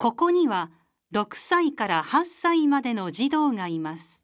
ここには6歳から8歳までの児童がいます。